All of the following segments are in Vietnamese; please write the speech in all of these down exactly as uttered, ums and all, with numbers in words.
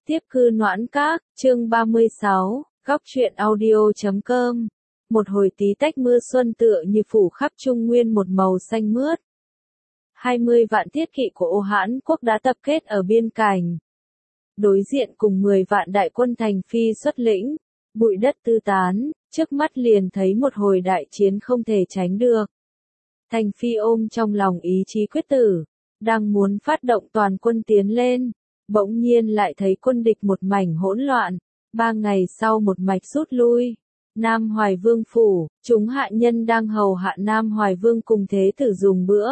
Tiếp cư Noãn Các, chương ba mươi sáu, góc truyện audio chấm com. Một hồi tí tách mưa xuân tựa như phủ khắp Trung Nguyên một màu xanh mướt. Hai mươi vạn thiết kỵ của Ô Hãn quốc đã tập kết ở biên cảnh. Đối diện cùng mười vạn đại quân Thành Phi xuất lĩnh, bụi đất tứ tán, trước mắt liền thấy một hồi đại chiến không thể tránh được. Thành Phi ôm trong lòng ý chí quyết tử, đang muốn phát động toàn quân tiến lên. Bỗng nhiên lại thấy quân địch một mảnh hỗn loạn, ba ngày sau một mạch rút lui. Nam Hoài Vương phủ, chúng hạ nhân đang hầu hạ Nam Hoài Vương cùng thế tử dùng bữa.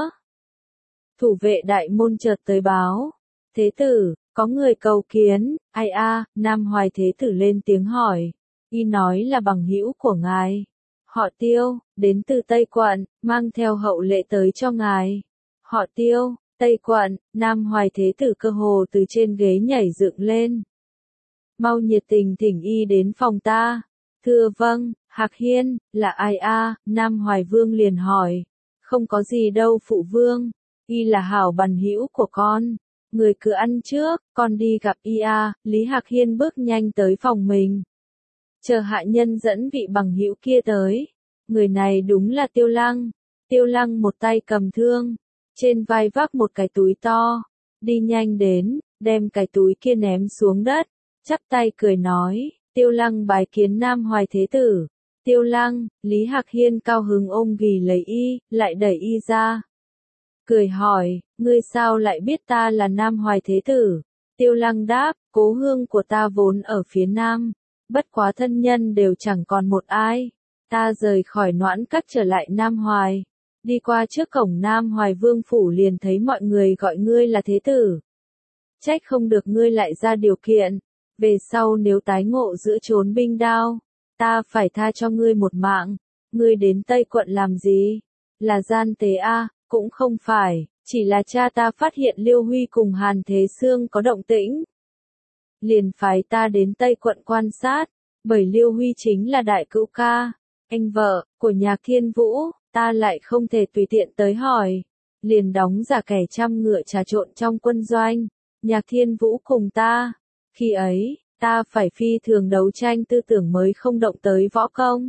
Thủ vệ đại môn chợt tới báo, thế tử, có người cầu kiến. Ai a? Nam Hoài thế tử lên tiếng hỏi, y nói là bằng hữu của ngài. Họ Tiêu, đến từ Tây Quận, mang theo hậu lệ tới cho ngài. Họ Tiêu, Tây Quận. Nam Hoài thế tử cơ hồ từ trên ghế nhảy dựng lên. Mau nhiệt tình thỉnh y đến phòng ta. Thưa vâng. Hạc Hiên, là ai a? Nam Hoài Vương liền hỏi. Không có gì đâu phụ vương, y là hảo bằng hữu của con. Người cứ ăn trước, con đi gặp y a. Lý Hạc Hiên bước nhanh tới phòng mình. Chờ hạ nhân dẫn vị bằng hữu kia tới. Người này đúng là Tiêu Lăng. Tiêu Lăng một tay cầm thương, trên vai vác một cái túi to, đi nhanh đến, đem cái túi kia ném xuống đất, chắp tay cười nói, Tiêu Lăng bái kiến Nam Hoài thế tử. Tiêu Lăng, Lý Hạc Hiên cao hứng ôm ghì lấy y, lại đẩy y ra. Cười hỏi, ngươi sao lại biết ta là Nam Hoài thế tử? Tiêu Lăng đáp, cố hương của ta vốn ở phía Nam, bất quá thân nhân đều chẳng còn một ai. Ta rời khỏi Noãn Các trở lại Nam Hoài. Đi qua trước cổng Nam Hoài Vương phủ liền thấy mọi người gọi ngươi là thế tử. Trách không được ngươi lại ra điều kiện, về sau nếu tái ngộ giữa chốn binh đao, ta phải tha cho ngươi một mạng. Ngươi đến Tây Quận làm gì? Là gian tế a? Cũng không phải, chỉ là cha ta phát hiện Liêu Huy cùng Hàn Thế Sương có động tĩnh. Liền phái ta đến Tây Quận quan sát, bởi Liêu Huy chính là đại cữu ca, anh vợ của Nhạc Thiên Vũ. Ta lại không thể tùy tiện tới hỏi, liền đóng giả kẻ trăm ngựa trà trộn trong quân doanh. Nhạc Thiên Vũ cùng ta, khi ấy, ta phải phi thường đấu tranh tư tưởng mới không động tới võ công.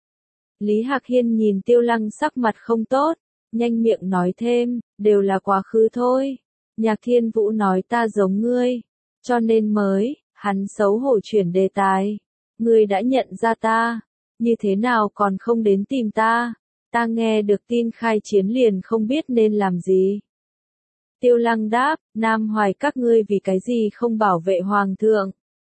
Lý Hạc Hiên nhìn Tiêu Lăng sắc mặt không tốt, nhanh miệng nói thêm, đều là quá khứ thôi. Nhạc Thiên Vũ nói ta giống ngươi, cho nên mới, hắn xấu hổ chuyển đề tài. Ngươi đã nhận ra ta, như thế nào còn không đến tìm ta? Ta nghe được tin khai chiến liền không biết nên làm gì. Tiêu Lăng đáp, Nam Hoài các ngươi vì cái gì không bảo vệ Hoàng thượng?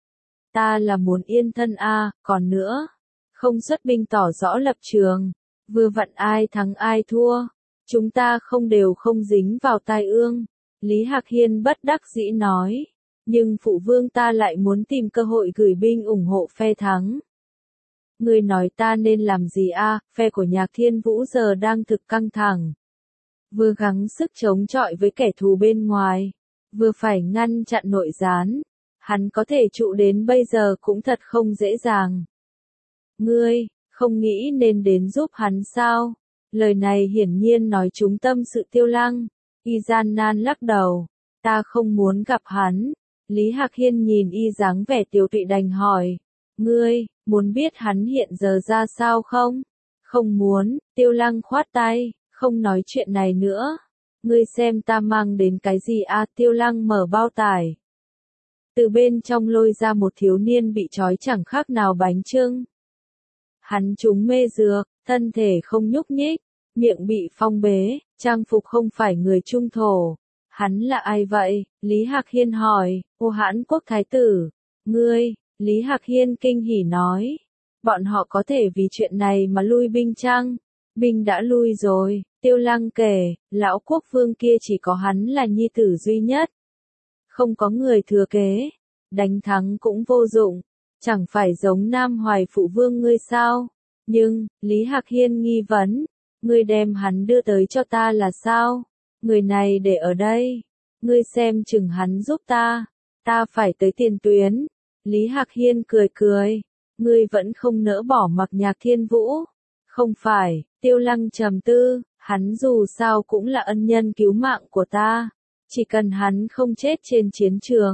Ta là muốn yên thân a, còn nữa, không xuất binh tỏ rõ lập trường, vừa vặn ai thắng ai thua, chúng ta không đều không dính vào tai ương. Lý Hạc Hiên bất đắc dĩ nói, nhưng phụ vương ta lại muốn tìm cơ hội gửi binh ủng hộ phe thắng. Ngươi nói ta nên làm gì a? À? Phe của Nhạc Thiên Vũ giờ đang thực căng thẳng. Vừa gắng sức chống chọi với kẻ thù bên ngoài, vừa phải ngăn chặn nội gián. Hắn có thể trụ đến bây giờ cũng thật không dễ dàng. Ngươi, không nghĩ nên đến giúp hắn sao? Lời này hiển nhiên nói trúng tâm sự Tiêu Lăng. Y gian nan lắc đầu. Ta không muốn gặp hắn. Lý Hạc Hiên nhìn y dáng vẻ tiều tụy đành hỏi. Ngươi, muốn biết hắn hiện giờ ra sao không? Không muốn. Tiêu Lăng khoát tay, không nói chuyện này nữa. Ngươi xem ta mang đến cái gì a? À? Tiêu Lăng mở bao tải. Từ bên trong lôi ra một thiếu niên bị trói chẳng khác nào bánh chưng. Hắn trúng mê dược, thân thể không nhúc nhích, miệng bị phong bế, trang phục không phải người Trung thổ. Hắn là ai vậy? Lý Hạc Hiên hỏi. Ô Hãn quốc thái tử. Ngươi? Lý Hạc Hiên kinh hỉ nói. Bọn họ có thể vì chuyện này mà lui binh chăng? Binh đã lui rồi. Tiêu Lăng kể, lão quốc vương kia chỉ có hắn là nhi tử duy nhất. Không có người thừa kế. Đánh thắng cũng vô dụng. Chẳng phải giống Nam Hoài phụ vương ngươi sao? Nhưng, Lý Hạc Hiên nghi vấn. Ngươi đem hắn đưa tới cho ta là sao? Người này để ở đây. Ngươi xem chừng hắn giúp ta. Ta phải tới tiền tuyến. Lý Hạc Hiên cười cười. Ngươi vẫn không nỡ bỏ mặc Nhạc Thiên Vũ. Không phải. Tiêu Lăng trầm tư. Hắn dù sao cũng là ân nhân cứu mạng của ta. Chỉ cần hắn không chết trên chiến trường,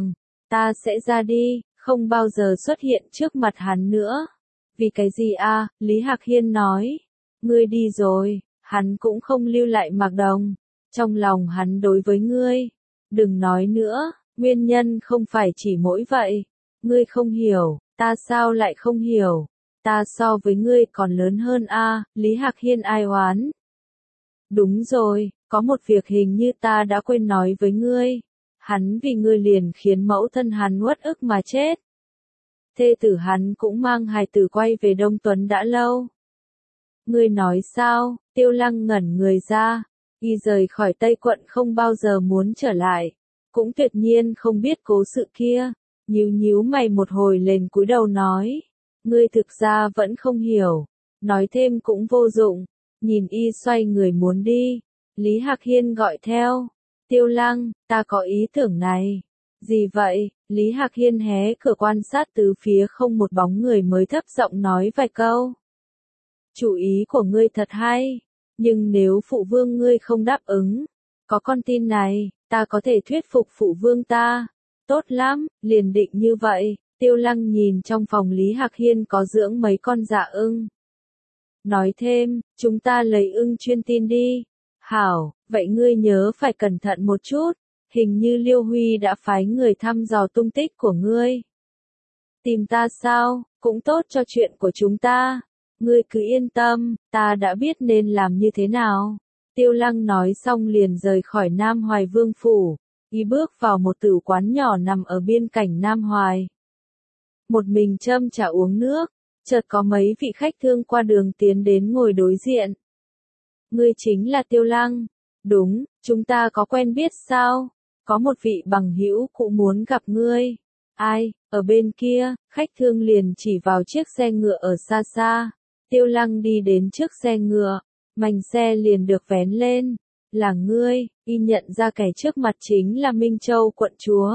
Ta sẽ ra đi, không bao giờ xuất hiện trước mặt hắn nữa. Vì cái gì a? Lý Hạc Hiên nói. Ngươi đi rồi, hắn cũng không lưu lại Mạc Đồng. Trong lòng hắn đối với ngươi. Đừng nói nữa, nguyên nhân không phải chỉ mỗi vậy. Ngươi không hiểu, ta sao lại không hiểu? Ta so với ngươi còn lớn hơn a, Lý Hạc Hiên ai oán. Đúng rồi, có một việc hình như ta đã quên nói với ngươi. Hắn vì ngươi liền khiến mẫu thân hắn uất ức mà chết. Thê tử hắn cũng mang hài tử quay về Đông Tuấn đã lâu. Ngươi nói sao? Tiêu Lăng ngẩn người ra. Y rời khỏi Tây Quận không bao giờ muốn trở lại. Cũng tuyệt nhiên không biết cố sự kia. Nhíu nhíu mày một hồi lên cúi đầu nói. Ngươi thực ra vẫn không hiểu. Nói thêm cũng vô dụng. Nhìn y xoay người muốn đi. Lý Hạc Hiên gọi theo. Tiêu Lăng, ta có ý tưởng này. Gì vậy? Lý Hạc Hiên hé cửa quan sát tứ phía không một bóng người mới thấp giọng nói vài câu. Chủ ý của ngươi thật hay. Nhưng nếu phụ vương ngươi không đáp ứng. Có con tin này, ta có thể thuyết phục phụ vương ta. Tốt lắm, liền định như vậy. Tiêu Lăng nhìn trong phòng Lý Hạc Hiên có dưỡng mấy con dạ ưng. Nói thêm, chúng ta lấy ưng chuyên tin đi. Hảo, vậy ngươi nhớ phải cẩn thận một chút. Hình như Liêu Huy đã phái người thăm dò tung tích của ngươi. Tìm ta sao, cũng tốt cho chuyện của chúng ta. Ngươi cứ yên tâm, ta đã biết nên làm như thế nào. Tiêu Lăng nói xong liền rời khỏi Nam Hoài Vương Phủ. Y bước vào một tử quán nhỏ nằm ở biên cảnh Nam Hoài. Một mình châm trà uống nước, chợt có mấy vị khách thương qua đường tiến đến ngồi đối diện. Ngươi chính là Tiêu Lăng. Đúng, chúng ta có quen biết sao? Có một vị bằng hữu cụ muốn gặp ngươi. Ai, ở bên kia, khách thương liền chỉ vào chiếc xe ngựa ở xa xa. Tiêu Lăng đi đến trước xe ngựa, mành xe liền được vén lên. Là ngươi, y nhận ra kẻ trước mặt chính là Minh Châu quận chúa.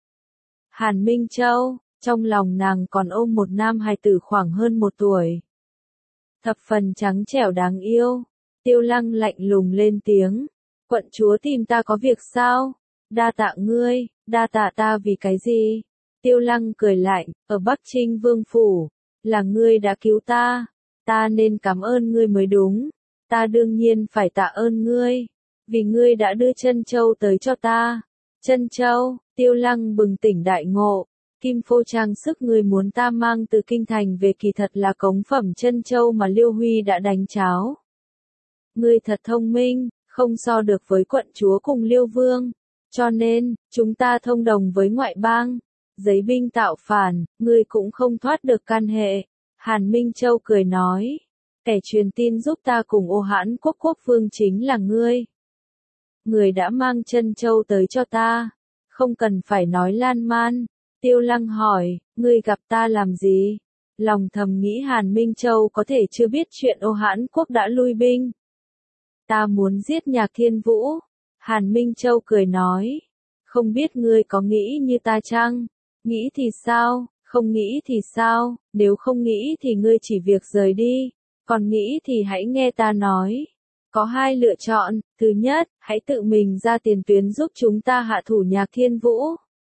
Hàn Minh Châu, trong lòng nàng còn ôm một nam hài tử khoảng hơn một tuổi. Thập phần trắng trẻo đáng yêu. Tiêu Lăng lạnh lùng lên tiếng. Quận chúa tìm ta có việc sao? Đa tạ ngươi, đa tạ ta vì cái gì? Tiêu Lăng cười lạnh, ở Bắc Trinh Vương Phủ, là ngươi đã cứu ta. Ta nên cảm ơn ngươi mới đúng. Ta đương nhiên phải tạ ơn ngươi. Vì ngươi đã đưa Trân Châu tới cho ta. Trân Châu, Tiêu Lăng bừng tỉnh đại ngộ. Kim phô trang sức ngươi muốn ta mang từ kinh thành về kỳ thật là cống phẩm Trân Châu mà Liêu Huy đã đánh cháo. Ngươi thật thông minh, không so được với quận chúa cùng Liêu Vương. Cho nên, chúng ta thông đồng với ngoại bang. Giấy binh tạo phản, ngươi cũng không thoát được can hệ. Hàn Minh Châu cười nói. Kẻ truyền tin giúp ta cùng Ô Hãn Quốc quốc vương chính là ngươi. Người đã mang Trân Châu tới cho ta. Không cần phải nói lan man. Tiêu Lăng hỏi, ngươi gặp ta làm gì? Lòng thầm nghĩ Hàn Minh Châu có thể chưa biết chuyện Ô Hãn Quốc đã lui binh. Ta muốn giết Nhạc Thiên Vũ. Hàn Minh Châu cười nói. Không biết ngươi có nghĩ như ta chăng? Nghĩ thì sao? Không nghĩ thì sao? Nếu không nghĩ thì ngươi chỉ việc rời đi. Còn nghĩ thì hãy nghe ta nói. Có hai lựa chọn. Thứ nhất, hãy tự mình ra tiền tuyến giúp chúng ta hạ thủ Nhạc Thiên Vũ.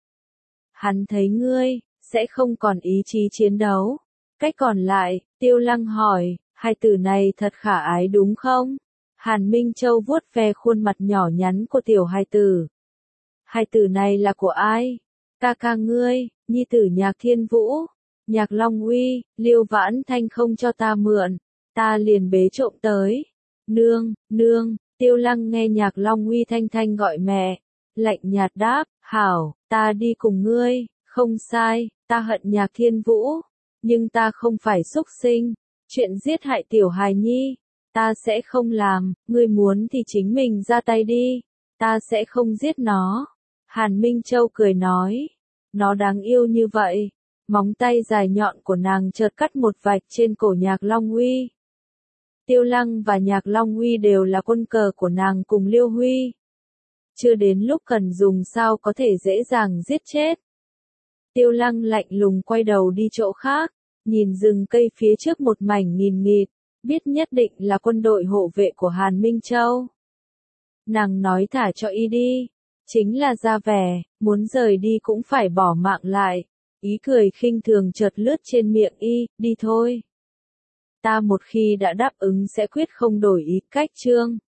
Hắn thấy ngươi, sẽ không còn ý chí chiến đấu. Cách còn lại, Tiêu Lăng hỏi, hai từ này thật khả ái đúng không? Hàn Minh Châu vuốt ve khuôn mặt nhỏ nhắn của tiểu hài tử. Hai từ này là của ai? Ca ca ngươi, nhi tử Nhạc Thiên Vũ. Nhạc Long Uy, Liêu Vãn Thanh không cho ta mượn. Ta liền bế trộm tới. Nương, nương, Tiêu Lăng nghe Nhạc Long Uy thanh thanh gọi mẹ. Lạnh nhạt đáp, hảo, ta đi cùng ngươi, không sai, ta hận Nhạc Thiên Vũ. Nhưng ta không phải xúc sinh. Chuyện giết hại tiểu hài nhi. Ta sẽ không làm, ngươi muốn thì chính mình ra tay đi. Ta sẽ không giết nó. Hàn Minh Châu cười nói. Nó đáng yêu như vậy. Móng tay dài nhọn của nàng chợt cắt một vạch trên cổ Nhạc Long Uy. Tiêu Lăng và Nhạc Long Uy đều là quân cờ của nàng cùng Liêu Huy. Chưa đến lúc cần dùng sao có thể dễ dàng giết chết. Tiêu Lăng lạnh lùng quay đầu đi chỗ khác, nhìn rừng cây phía trước một mảnh nghìn nghịt, biết nhất định là quân đội hộ vệ của Hàn Minh Châu. Nàng nói thả cho y đi, Chính là ra vẻ, muốn rời đi cũng phải bỏ mạng lại. Ý cười khinh thường chợt lướt trên miệng y, đi thôi. Ta một khi đã đáp ứng sẽ quyết không đổi ý, cách chương.